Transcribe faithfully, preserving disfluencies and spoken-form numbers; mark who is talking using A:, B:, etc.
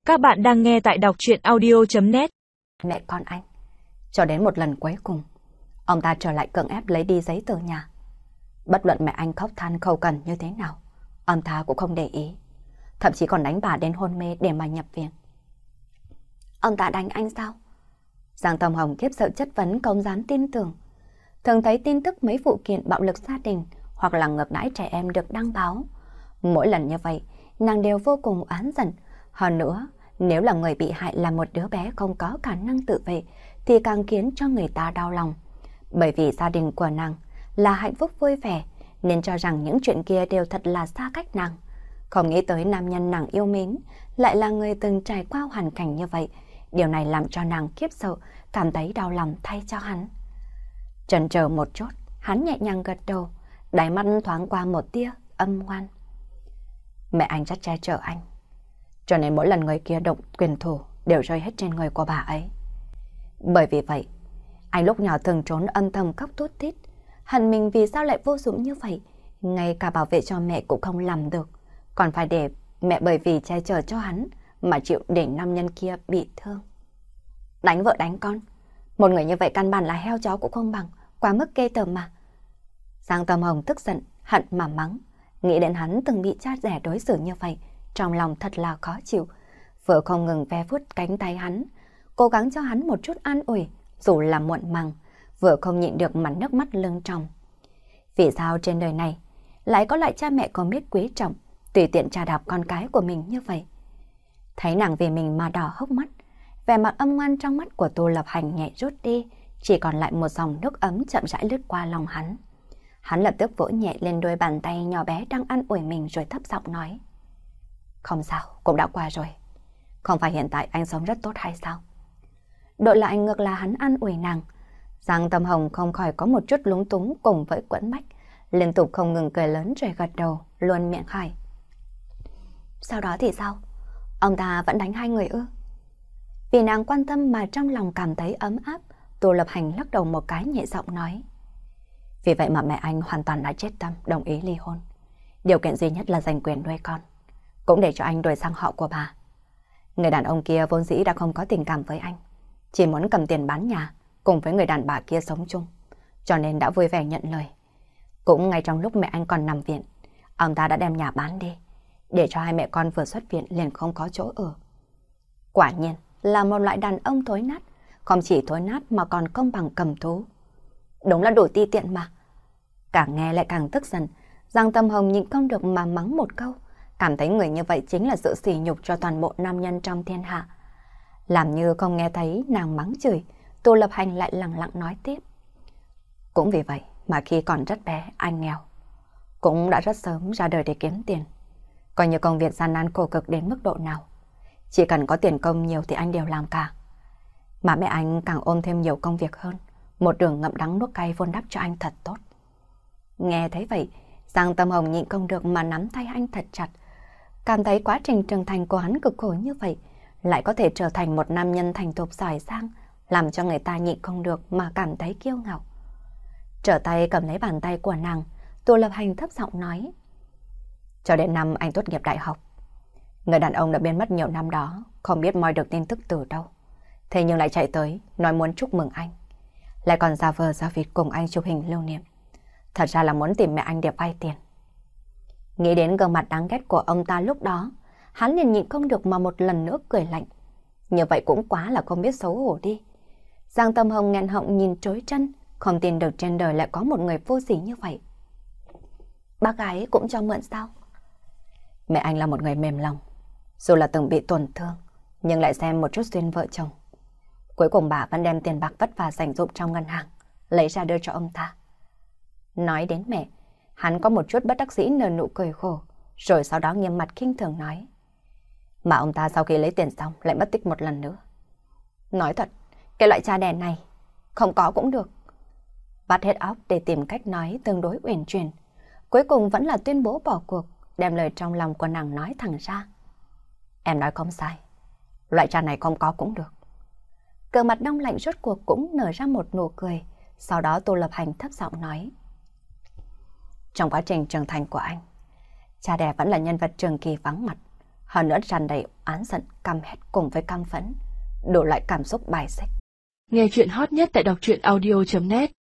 A: Các bạn đang nghe tại đọc truyện audio chấm net.
B: Mẹ con anh. Cho đến một lần cuối cùng, ông ta trở lại cưỡng ép lấy đi giấy tờ nhà. Bất luận mẹ anh khóc than khâu cần như thế nào, ông ta cũng không để ý. Thậm chí còn đánh bà đến hôn mê để mà nhập viện. Ông ta đánh anh sao? Giang Tâm Hồng khiếp sợ chất vấn, không dám tin tưởng. Thường thấy tin tức mấy vụ kiện bạo lực gia đình hoặc là ngược đãi trẻ em được đăng báo. Mỗi lần như vậy, nàng đều vô cùng oán giận. Hơn nữa, nếu là người bị hại là một đứa bé không có khả năng tự vệ, thì càng khiến cho người ta đau lòng. Bởi vì gia đình của nàng là hạnh phúc vui vẻ, nên cho rằng những chuyện kia đều thật là xa cách nàng. Không nghĩ tới nam nhân nàng yêu mến lại là người từng trải qua hoàn cảnh như vậy. Điều này làm cho nàng khiếp sợ, cảm thấy đau lòng thay cho hắn. Chần chờ một chút, hắn nhẹ nhàng gật đầu, đáy mắt thoáng qua một tia âm ngoan. Mẹ anh rất che chở anh, cho nên mỗi lần người kia động quyền thủ đều rơi hết trên người của bà ấy. Bởi vì vậy, anh lúc nhỏ thường trốn âm thầm khóc thút thít, hận mình vì sao lại vô dụng như vậy, ngay cả bảo vệ cho mẹ cũng không làm được, còn phải để mẹ bởi vì che chở cho hắn mà chịu để nam nhân kia bị thương. Đánh vợ đánh con, một người như vậy căn bản là heo chó cũng không bằng, quá mức ghê tởm mà. Giang Tâm Hồng tức giận, hận mà mắng, nghĩ đến hắn từng bị cha đẻ đối xử như vậy, trong lòng thật là khó chịu. Vợ không ngừng ve vuốt cánh tay hắn, cố gắng cho hắn một chút an ủi, dù là muộn màng, vợ không nhịn được mà nước mắt lưng tròng. Vì sao trên đời này lại có loại cha mẹ không biết quý trọng, tùy tiện trà đạp con cái của mình như vậy? Thấy nàng vì mình mà đỏ hốc mắt, vẻ mặt âm ngoan trong mắt của Tô Lập Hành nhẹ rút đi, chỉ còn lại một dòng nước ấm chậm rãi lướt qua lòng hắn. Hắn lập tức vỗ nhẹ lên đôi bàn tay nhỏ bé đang an ủi mình rồi thấp giọng nói: Không sao, cũng đã qua rồi. Không phải hiện tại anh sống rất tốt hay sao? Đổi lại ngược là hắn an ủi nàng. Giang Tâm Hồng không khỏi có một chút lúng túng cùng với quẫn bách, liên tục không ngừng cười lớn rồi gật đầu, luôn miệng hỏi: Sau đó thì sao? Ông ta vẫn đánh hai người ư? Vì nàng quan tâm mà trong lòng cảm thấy ấm áp, Tô Lập Hành lắc đầu một cái nhẹ giọng nói: Vì vậy mà mẹ anh hoàn toàn đã chết tâm đồng ý ly hôn. Điều kiện duy nhất là giành quyền nuôi con, cũng để cho anh đổi sang họ của bà. Người đàn ông kia vốn dĩ đã không có tình cảm với anh, chỉ muốn cầm tiền bán nhà cùng với người đàn bà kia sống chung, cho nên đã vui vẻ nhận lời. Cũng ngay trong lúc mẹ anh còn nằm viện, ông ta đã đem nhà bán đi, để cho hai mẹ con vừa xuất viện liền không có chỗ ở. Quả nhiên là một loại đàn ông thối nát, không chỉ thối nát mà còn không bằng cầm thú. Đúng là đủ ti tiện mà. Càng nghe lại càng tức giận, Giang Tâm Hồng nhịn không được mà mắng một câu, cảm thấy người như vậy chính là sự sỉ nhục cho toàn bộ nam nhân trong thiên hạ. Làm như không nghe thấy nàng mắng chửi, Tô Lập Hành lại lặng lặng nói tiếp: Cũng vì vậy mà khi còn rất bé anh nghèo, cũng đã rất sớm ra đời để kiếm tiền. Coi như công việc gian nan khổ cực đến mức độ nào, chỉ cần có tiền công nhiều thì anh đều làm cả. Mà mẹ anh càng ôm thêm nhiều công việc hơn, một đường ngậm đắng nuốt cay vun đắp cho anh thật tốt. Nghe thấy vậy, Giang Tâm Hồng nhịn không được mà nắm tay anh thật chặt, cảm thấy quá trình trưởng thành của hắn cực khổ như vậy, lại có thể trở thành một nam nhân thành thục giỏi giang, làm cho người ta nhịn không được mà cảm thấy kiêu ngạo. Trở tay cầm lấy bàn tay của nàng, Tô Lập Hành thấp giọng nói: Cho đến năm anh tốt nghiệp đại học, người đàn ông đã biến mất nhiều năm đó, không biết moi được tin tức từ đâu, thế nhưng lại chạy tới nói muốn chúc mừng anh, lại còn giả vờ giả vịt cùng anh chụp hình lưu niệm. Thật ra là muốn tìm mẹ anh để vay tiền. Nghĩ đến gương mặt đáng ghét của ông ta lúc đó, hắn liền nhịn không được mà một lần nữa cười lạnh. Như vậy cũng quá là không biết xấu hổ đi. Giang Tâm Hồng nghẹn họng nhìn trối chân, không tin được trên đời lại có một người vô sỉ như vậy. Bác gái cũng cho mượn sao? Mẹ anh là một người mềm lòng, dù là từng bị tổn thương, nhưng lại xem một chút duyên vợ chồng. Cuối cùng bà vẫn đem tiền bạc vất vả dành dụm trong ngân hàng, lấy ra đưa cho ông ta. Nói đến mẹ, hắn có một chút bất đắc dĩ nở nụ cười khổ, rồi sau đó nghiêm mặt khinh thường nói: Mà ông ta sau khi lấy tiền xong lại mất tích một lần nữa. Nói thật, cái loại cha đẻ này không có cũng được. Vắt hết óc để tìm cách nói tương đối uyển chuyển, cuối cùng vẫn là tuyên bố bỏ cuộc, đem lời trong lòng của nàng nói thẳng ra: Em nói không sai, loại cha này không có cũng được. Cờ mặt đông lạnh rốt cuộc cũng nở ra một nụ cười, sau đó Tô Lập Hành thấp giọng nói: Trong quá trình trưởng thành của anh, cha đẻ vẫn là nhân vật trường kỳ vắng mặt. hơn nữa tràn đầy oán giận, căm hét cùng với căm phẫn, đủ loại cảm xúc bài xích.
A: Nghe chuyện hot nhất tại đọc truyện audio chấm net.